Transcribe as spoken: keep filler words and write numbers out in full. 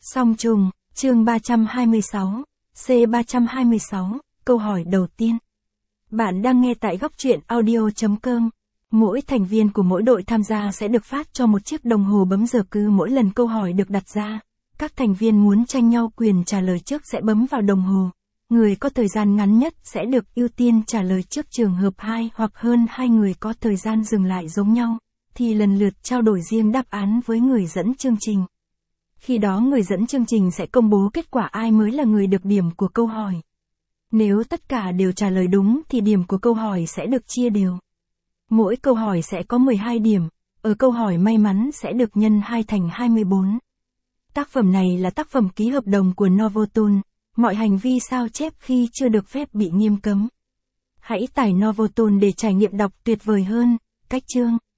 Song trùng, chương ba trăm hai mươi sáu, C ba trăm hai mươi sáu, câu hỏi đầu tiên. Bạn đang nghe tại góc truyện audio chấm com. Mỗi thành viên của mỗi đội tham gia sẽ được phát cho một chiếc đồng hồ bấm giờ cứ mỗi lần câu hỏi được đặt ra. Các thành viên muốn tranh nhau quyền trả lời trước sẽ bấm vào đồng hồ. Người có thời gian ngắn nhất sẽ được ưu tiên trả lời trước, trường hợp hai hoặc hơn hai người có thời gian dừng lại giống nhau, thì lần lượt trao đổi riêng đáp án với người dẫn chương trình. Khi đó người dẫn chương trình sẽ công bố kết quả ai mới là người được điểm của câu hỏi. Nếu tất cả đều trả lời đúng thì điểm của câu hỏi sẽ được chia đều. Mỗi câu hỏi sẽ có mười hai điểm, ở câu hỏi may mắn sẽ được nhân hai thành hai mươi bốn. Tác phẩm này là tác phẩm ký hợp đồng của Novoton, mọi hành vi sao chép khi chưa được phép bị nghiêm cấm. Hãy tải Novoton để trải nghiệm đọc tuyệt vời hơn. Cách chương,